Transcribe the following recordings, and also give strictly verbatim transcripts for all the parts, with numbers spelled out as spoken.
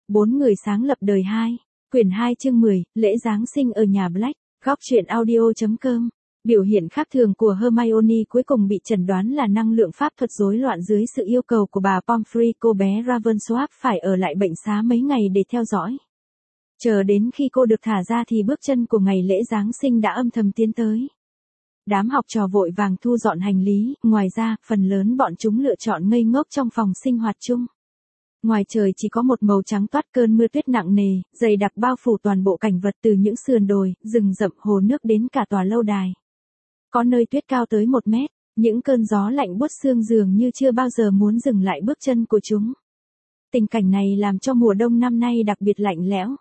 Bốn người sáng lập đời hai. Quyển hai chương mười, lễ Giáng sinh ở nhà Black. Góc truyện audio chấm com. Biểu hiện khác thường của Hermione cuối cùng bị chẩn đoán là năng lượng pháp thuật rối loạn dưới sự yêu cầu của bà Pomfrey. Cô bé Ravensworth phải ở lại bệnh xá mấy ngày để theo dõi. Chờ đến khi cô được thả ra thì bước chân của ngày lễ Giáng sinh đã âm thầm tiến tới. Đám học trò vội vàng thu dọn hành lý, ngoài ra, phần lớn bọn chúng lựa chọn ngây ngốc trong phòng sinh hoạt chung. Ngoài trời chỉ có một màu trắng toát, cơn mưa tuyết nặng nề, dày đặc bao phủ toàn bộ cảnh vật từ những sườn đồi, rừng rậm, hồ nước đến cả tòa lâu đài. Có nơi tuyết cao tới một mét, những cơn gió lạnh buốt xương dường như chưa bao giờ muốn dừng lại bước chân của chúng. Tình cảnh này làm cho mùa đông năm nay đặc biệt lạnh lẽo.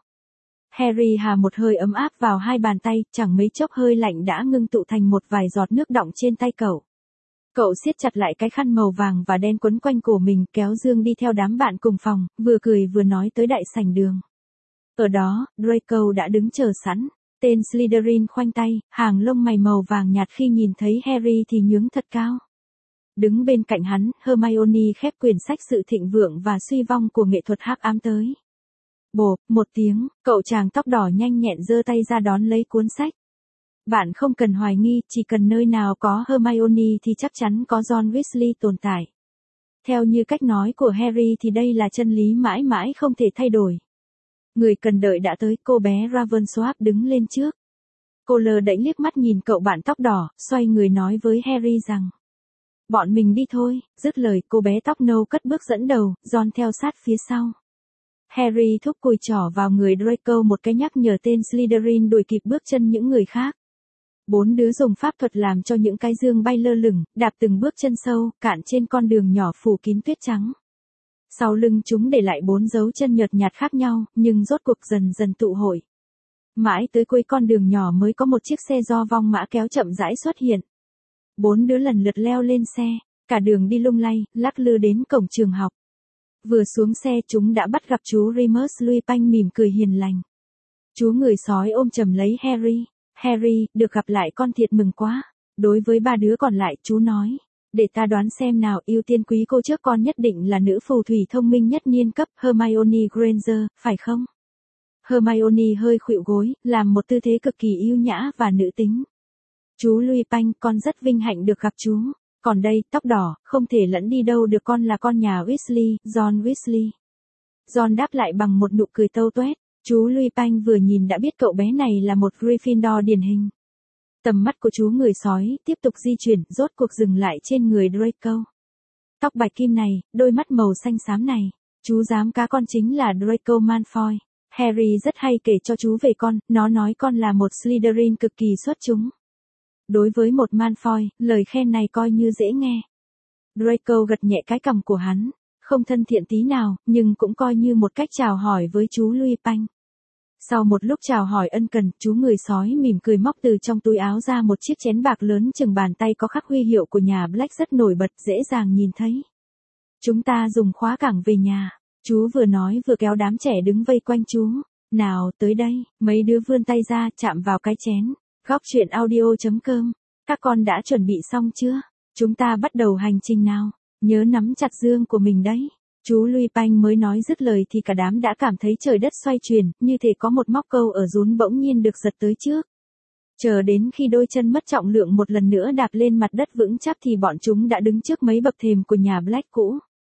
Harry hà một hơi ấm áp vào hai bàn tay, chẳng mấy chốc hơi lạnh đã ngưng tụ thành một vài giọt nước đọng trên tay cậu. Cậu siết chặt lại cái khăn màu vàng và đen quấn quanh cổ mình, kéo Dương đi theo đám bạn cùng phòng, vừa cười vừa nói tới đại sảnh đường. Ở đó, Draco đã đứng chờ sẵn. Tên Slytherin khoanh tay, hàng lông mày màu vàng nhạt khi nhìn thấy Harry thì nhướng thật cao. Đứng bên cạnh hắn, Hermione khép quyển sách Sự thịnh vượng và suy vong của nghệ thuật hắc ám tới. Bộp, một tiếng, cậu chàng tóc đỏ nhanh nhẹn giơ tay ra đón lấy cuốn sách. Bạn không cần hoài nghi, chỉ cần nơi nào có Hermione thì chắc chắn có John Weasley tồn tại. Theo như cách nói của Harry thì đây là chân lý mãi mãi không thể thay đổi. Người cần đợi đã tới, cô bé Ravensworth đứng lên trước. Cô lờ đễnh liếc mắt nhìn cậu bạn tóc đỏ, xoay người nói với Harry rằng: bọn mình đi thôi. Dứt lời, cô bé tóc nâu cất bước dẫn đầu, John theo sát phía sau. Harry thúc cùi trỏ vào người Draco một cái nhắc nhở tên Slytherin đuổi kịp bước chân những người khác. Bốn đứa dùng pháp thuật làm cho những cái dương bay lơ lửng, đạp từng bước chân sâu, cạn trên con đường nhỏ phủ kín tuyết trắng. Sau lưng chúng để lại bốn dấu chân nhợt nhạt khác nhau, nhưng rốt cuộc dần dần tụ hội. Mãi tới cuối con đường nhỏ mới có một chiếc xe do vong mã kéo chậm rãi xuất hiện. Bốn đứa lần lượt leo lên xe, cả đường đi lung lay, lắc lư đến cổng trường học. Vừa xuống xe chúng đã bắt gặp chú Remus Lupin mỉm cười hiền lành. Chú người sói ôm chầm lấy Harry. Harry, được gặp lại con thiệt mừng quá. Đối với ba đứa còn lại, chú nói: để ta đoán xem nào, ưu tiên quý cô trước con nhất định là nữ phù thủy thông minh nhất niên cấp, Hermione Granger, phải không? Hermione hơi khuỵu gối, làm một tư thế cực kỳ yêu nhã và nữ tính. Chú Lupin, con rất vinh hạnh được gặp chú. Còn đây, tóc đỏ, không thể lẫn đi đâu được, con là con nhà Weasley, John Weasley. John đáp lại bằng một nụ cười tâu tuét. Chú Lupin vừa nhìn đã biết cậu bé này là một Gryffindor điển hình. Tầm mắt của chú người sói tiếp tục di chuyển, rốt cuộc dừng lại trên người Draco. Tóc bạch kim này, đôi mắt màu xanh xám này, chú dám cá con chính là Draco Malfoy. Harry rất hay kể cho chú về con, nó nói con là một Slytherin cực kỳ xuất chúng. Đối với một Malfoy, lời khen này coi như dễ nghe. Draco gật nhẹ cái cằm của hắn, không thân thiện tí nào, nhưng cũng coi như một cách chào hỏi với chú Lupin. Sau một lúc chào hỏi ân cần, chú người sói mỉm cười móc từ trong túi áo ra một chiếc chén bạc lớn chừng bàn tay có khắc huy hiệu của nhà Black rất nổi bật, dễ dàng nhìn thấy. Chúng ta dùng khóa cảng về nhà. Chú vừa nói vừa kéo đám trẻ đứng vây quanh chú. Nào, tới đây. Mấy đứa vươn tay ra, chạm vào cái chén. Góc truyện audio chấm com. Các con đã chuẩn bị xong chưa? Chúng ta bắt đầu hành trình nào. Nhớ nắm chặt dương của mình đấy. Chú Lupin mới nói dứt lời thì cả đám đã cảm thấy trời đất xoay chuyển, như thể có một móc câu ở rún bỗng nhiên được giật tới trước. Chờ đến khi đôi chân mất trọng lượng một lần nữa đạp lên mặt đất vững chắc thì bọn chúng đã đứng trước mấy bậc thềm của nhà Black cũ.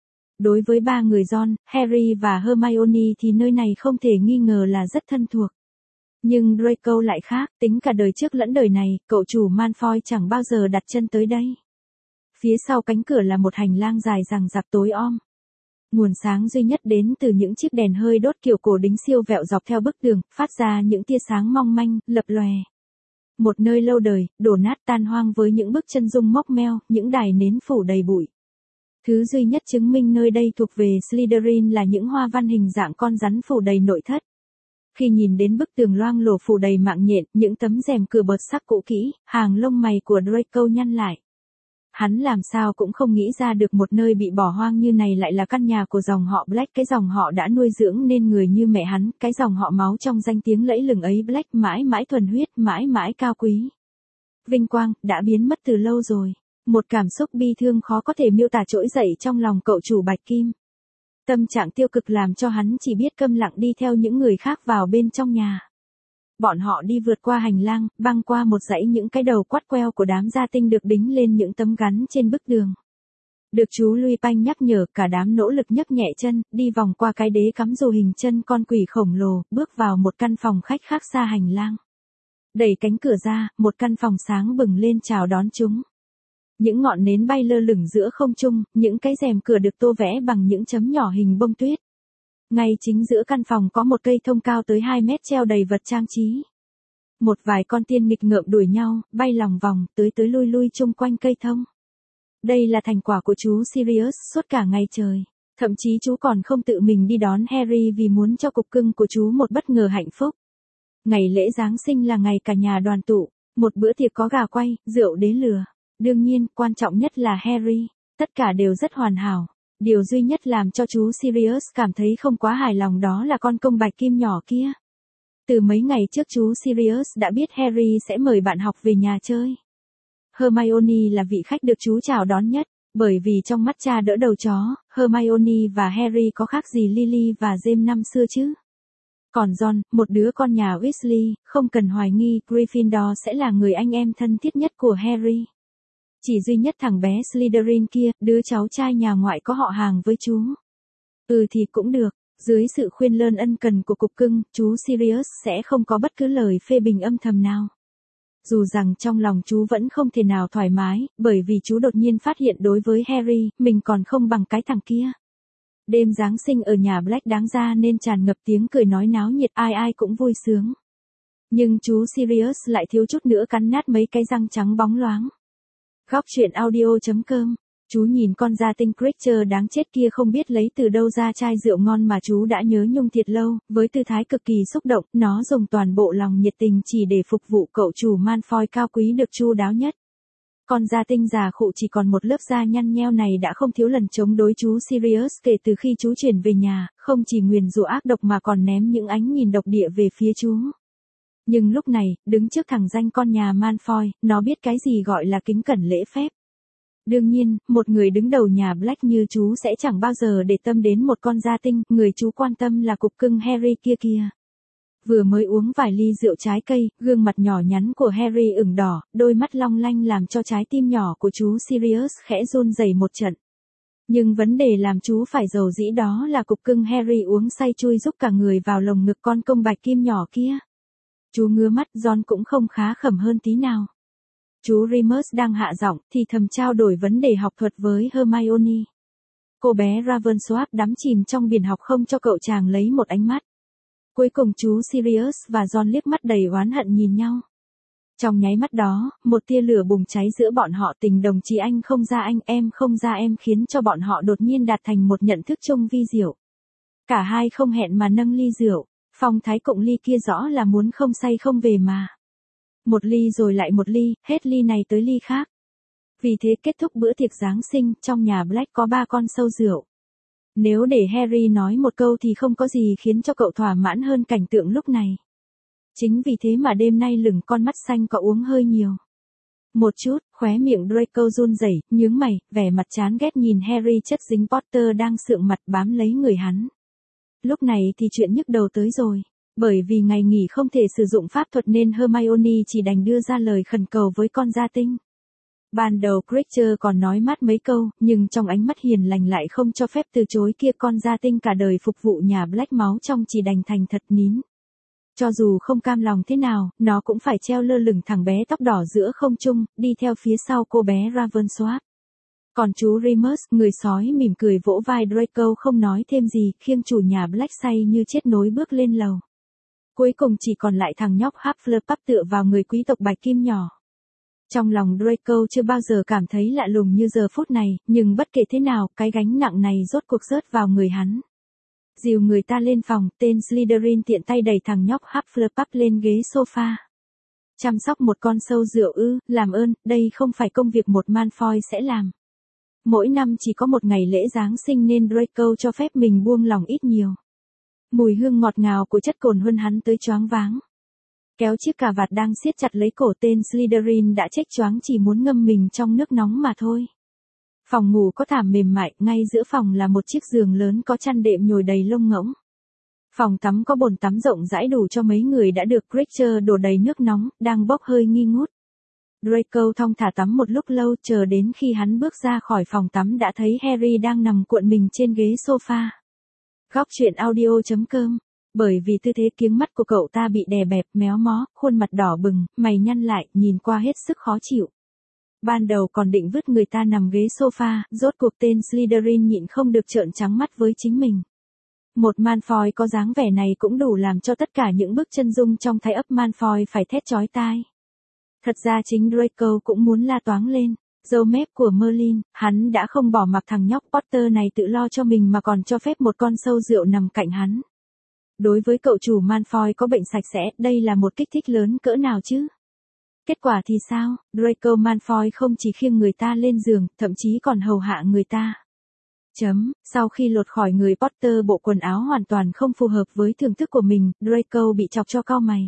Đối với ba người John, Harry và Hermione thì nơi này không thể nghi ngờ là rất thân thuộc. Nhưng Draco lại khác, tính cả đời trước lẫn đời này, cậu chủ Malfoy chẳng bao giờ đặt chân tới đây. Phía sau cánh cửa là một hành lang dài dằng dặc tối om. Nguồn sáng duy nhất đến từ những chiếc đèn hơi đốt kiểu cổ đính siêu vẹo dọc theo bức tường, phát ra những tia sáng mong manh, lập lòe. Một nơi lâu đời, đổ nát tan hoang với những bức chân dung mốc meo, những đài nến phủ đầy bụi. Thứ duy nhất chứng minh nơi đây thuộc về Slytherin là những hoa văn hình dạng con rắn phủ đầy nội thất. Khi nhìn đến bức tường loang lổ phủ đầy mạng nhện, những tấm rèm cửa bợt sắc cũ kỹ, hàng lông mày của Draco nhăn lại. Hắn làm sao cũng không nghĩ ra được một nơi bị bỏ hoang như này lại là căn nhà của dòng họ Black, cái dòng họ đã nuôi dưỡng nên người như mẹ hắn, cái dòng họ máu trong danh tiếng lẫy lừng ấy. Black mãi mãi thuần huyết, mãi mãi cao quý. Vinh quang, đã biến mất từ lâu rồi. Một cảm xúc bi thương khó có thể miêu tả trỗi dậy trong lòng cậu chủ Bạch Kim. Tâm trạng tiêu cực làm cho hắn chỉ biết câm lặng đi theo những người khác vào bên trong nhà. Bọn họ đi vượt qua hành lang, băng qua một dãy những cái đầu quắt queo của đám gia tinh được đính lên những tấm gắn trên bức đường. Được chú Louis Panh nhắc nhở, cả đám nỗ lực nhấc nhẹ chân, đi vòng qua cái đế cắm dù hình chân con quỷ khổng lồ, bước vào một căn phòng khách khác xa hành lang. Đẩy cánh cửa ra, một căn phòng sáng bừng lên chào đón chúng. Những ngọn nến bay lơ lửng giữa không trung, những cái rèm cửa được tô vẽ bằng những chấm nhỏ hình bông tuyết. Ngay chính giữa căn phòng có một cây thông cao tới hai mét treo đầy vật trang trí. Một vài con tiên nghịch ngợm đuổi nhau, bay lòng vòng, tới tới lui lui chung quanh cây thông. Đây là thành quả của chú Sirius suốt cả ngày trời. Thậm chí chú còn không tự mình đi đón Harry vì muốn cho cục cưng của chú một bất ngờ hạnh phúc. Ngày lễ Giáng sinh là ngày cả nhà đoàn tụ, một bữa tiệc có gà quay, rượu đế lừa. Đương nhiên, quan trọng nhất là Harry, tất cả đều rất hoàn hảo. Điều duy nhất làm cho chú Sirius cảm thấy không quá hài lòng đó là con công bạch kim nhỏ kia. Từ mấy ngày trước chú Sirius đã biết Harry sẽ mời bạn học về nhà chơi. Hermione là vị khách được chú chào đón nhất, bởi vì trong mắt cha đỡ đầu chó, Hermione và Harry có khác gì Lily và James năm xưa chứ. Còn Ron, một đứa con nhà Weasley, không cần hoài nghi, Gryffindor sẽ là người anh em thân thiết nhất của Harry. Chỉ duy nhất thằng bé Slytherin kia, đứa cháu trai nhà ngoại có họ hàng với chú. Ừ thì cũng được, dưới sự khuyên lơn ân cần của cục cưng, chú Sirius sẽ không có bất cứ lời phê bình âm thầm nào. Dù rằng trong lòng chú vẫn không thể nào thoải mái, bởi vì chú đột nhiên phát hiện đối với Harry, mình còn không bằng cái thằng kia. Đêm Giáng sinh ở nhà Black đáng ra nên tràn ngập tiếng cười nói náo nhiệt, ai ai cũng vui sướng. Nhưng chú Sirius lại thiếu chút nữa cắn nát mấy cái răng trắng bóng loáng. Góc truyện audio chấm com. Chú nhìn con gia tinh Creature đáng chết kia không biết lấy từ đâu ra chai rượu ngon mà chú đã nhớ nhung thiệt lâu, với tư thái cực kỳ xúc động, nó dùng toàn bộ lòng nhiệt tình chỉ để phục vụ cậu chủ Malfoy cao quý được chu đáo nhất. Con gia tinh già khụ chỉ còn một lớp da nhăn nheo này đã không thiếu lần chống đối chú Sirius kể từ khi chú chuyển về nhà, không chỉ nguyền rủa ác độc mà còn ném những ánh nhìn độc địa về phía chú. Nhưng lúc này, đứng trước thằng danh con nhà Malfoy, nó biết cái gì gọi là kính cẩn lễ phép. Đương nhiên, một người đứng đầu nhà Black như chú sẽ chẳng bao giờ để tâm đến một con gia tinh, người chú quan tâm là cục cưng Harry kia kia. Vừa mới uống vài ly rượu trái cây, gương mặt nhỏ nhắn của Harry ửng đỏ, đôi mắt long lanh làm cho trái tim nhỏ của chú Sirius khẽ run rẩy một trận. Nhưng vấn đề làm chú phải giàu dĩ đó là cục cưng Harry uống say chui giúp cả người vào lồng ngực con công bạch kim nhỏ kia. Chú ngứa mắt, Ron cũng không khá khẩm hơn tí nào. Chú Remus đang hạ giọng, thì thầm trao đổi vấn đề học thuật với Hermione. Cô bé Ravensworth đắm chìm trong biển học không cho cậu chàng lấy một ánh mắt. Cuối cùng chú Sirius và Ron liếc mắt đầy oán hận nhìn nhau. Trong nháy mắt đó, một tia lửa bùng cháy giữa bọn họ, tình đồng chí anh không ra anh, em không ra em khiến cho bọn họ đột nhiên đạt thành một nhận thức chung vi diệu. Cả hai không hẹn mà nâng ly rượu, phong thái cộng ly kia rõ là muốn không say không về mà. Một ly rồi lại một ly, hết ly này tới ly khác. Vì thế kết thúc bữa tiệc Giáng sinh, trong nhà Black có ba con sâu rượu. Nếu để Harry nói một câu thì không có gì khiến cho cậu thỏa mãn hơn cảnh tượng lúc này. Chính vì thế mà đêm nay lửng con mắt xanh có uống hơi nhiều. Một chút, khóe miệng Draco run rẩy, nhướng mày, vẻ mặt chán ghét nhìn Harry chất dính Potter đang sượng mặt bám lấy người hắn. Lúc này thì chuyện nhức đầu tới rồi. Bởi vì ngày nghỉ không thể sử dụng pháp thuật nên Hermione chỉ đành đưa ra lời khẩn cầu với con gia tinh. Ban đầu Creature còn nói mát mấy câu, nhưng trong ánh mắt hiền lành lại không cho phép từ chối kia, con gia tinh cả đời phục vụ nhà Black máu trong chỉ đành thành thật nín. Cho dù không cam lòng thế nào, nó cũng phải treo lơ lửng thằng bé tóc đỏ giữa không trung, đi theo phía sau cô bé Ravensworth. Còn chú Remus, người sói mỉm cười vỗ vai Draco không nói thêm gì, khiêng chủ nhà Black say như chết nối bước lên lầu. Cuối cùng chỉ còn lại thằng nhóc Hufflepuff tựa vào người quý tộc bạch kim nhỏ. Trong lòng Draco chưa bao giờ cảm thấy lạ lùng như giờ phút này, nhưng bất kể thế nào, cái gánh nặng này rốt cuộc rớt vào người hắn. Dìu người ta lên phòng, tên Slytherin tiện tay đẩy thằng nhóc Hufflepuff lên ghế sofa. Chăm sóc một con sâu rượu ư, làm ơn, đây không phải công việc một Malfoy sẽ làm. Mỗi năm chỉ có một ngày lễ Giáng sinh nên Draco cho phép mình buông lòng ít nhiều. Mùi hương ngọt ngào của chất cồn hơn hắn tới choáng váng. Kéo chiếc cà vạt đang siết chặt lấy cổ tên Slytherin đã chết choáng chỉ muốn ngâm mình trong nước nóng mà thôi. Phòng ngủ có thảm mềm mại, ngay giữa phòng là một chiếc giường lớn có chăn đệm nhồi đầy lông ngỗng. Phòng tắm có bồn tắm rộng rãi đủ cho mấy người đã được Gregor đổ đầy nước nóng, đang bốc hơi nghi ngút. Draco thong thả tắm một lúc lâu, chờ đến khi hắn bước ra khỏi phòng tắm đã thấy Harry đang nằm cuộn mình trên ghế sofa. Góc truyện audio chấm com. Bởi vì tư thế kiếng mắt của cậu ta bị đè bẹp, méo mó, khuôn mặt đỏ bừng, mày nhăn lại, nhìn qua hết sức khó chịu. Ban đầu còn định vứt người ta nằm ghế sofa, rốt cuộc tên Slytherin nhịn không được trợn trắng mắt với chính mình. Một Malfoy có dáng vẻ này cũng đủ làm cho tất cả những bước chân dung trong thái ấp Malfoy phải thét chói tai. Thật ra chính Draco cũng muốn la toáng lên. Dâu mép của Merlin, hắn đã không bỏ mặc thằng nhóc Potter này tự lo cho mình mà còn cho phép một con sâu rượu nằm cạnh hắn. Đối với cậu chủ Malfoy có bệnh sạch sẽ, đây là một kích thích lớn cỡ nào chứ? Kết quả thì sao? Draco Malfoy không chỉ khiêng người ta lên giường, thậm chí còn hầu hạ người ta. Chấm, sau khi lột khỏi người Potter bộ quần áo hoàn toàn không phù hợp với thưởng thức của mình, Draco bị chọc cho cau mày.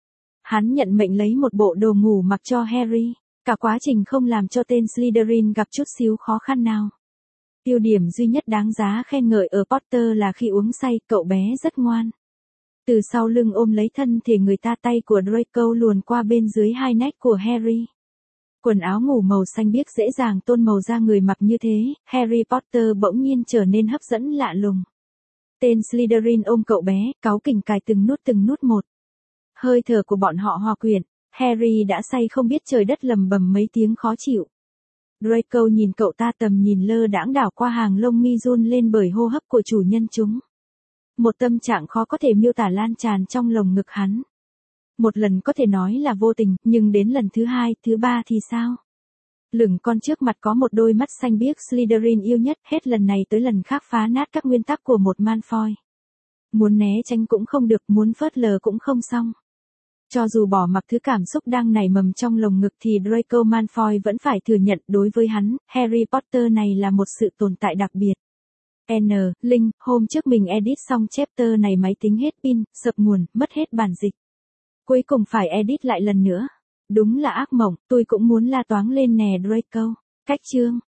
Hắn nhận mệnh lấy một bộ đồ ngủ mặc cho Harry, cả quá trình không làm cho tên Slytherin gặp chút xíu khó khăn nào. Tiêu điểm duy nhất đáng giá khen ngợi ở Potter là khi uống say, cậu bé rất ngoan. Từ sau lưng ôm lấy thân thể người ta, tay của Draco luồn qua bên dưới hai nách của Harry. Quần áo ngủ màu xanh biếc dễ dàng tôn màu da người mặc như thế, Harry Potter bỗng nhiên trở nên hấp dẫn lạ lùng. Tên Slytherin ôm cậu bé, cáu kỉnh cài từng nút từng nút một. Hơi thở của bọn họ hòa quyện, Harry đã say không biết trời đất, lầm bầm mấy tiếng khó chịu. Draco nhìn cậu ta, tầm nhìn lơ đãng đảo qua hàng lông mi run lên bởi hô hấp của chủ nhân chúng. Một tâm trạng khó có thể miêu tả lan tràn trong lồng ngực hắn. Một lần có thể nói là vô tình, nhưng đến lần thứ hai, thứ ba thì sao? Lửng con trước mặt có một đôi mắt xanh biếc Slytherin yêu nhất, hết lần này tới lần khác phá nát các nguyên tắc của một Malfoy. Muốn né tránh cũng không được, muốn phớt lờ cũng không xong. Cho dù bỏ mặc thứ cảm xúc đang nảy mầm trong lồng ngực thì Draco Malfoy vẫn phải thừa nhận đối với hắn, Harry Potter này là một sự tồn tại đặc biệt. N. Linh, hôm trước mình edit xong chapter này máy tính hết pin, sập nguồn, mất hết bản dịch. Cuối cùng phải edit lại lần nữa. Đúng là ác mộng, tôi cũng muốn la toáng lên nè Draco. Cách chương.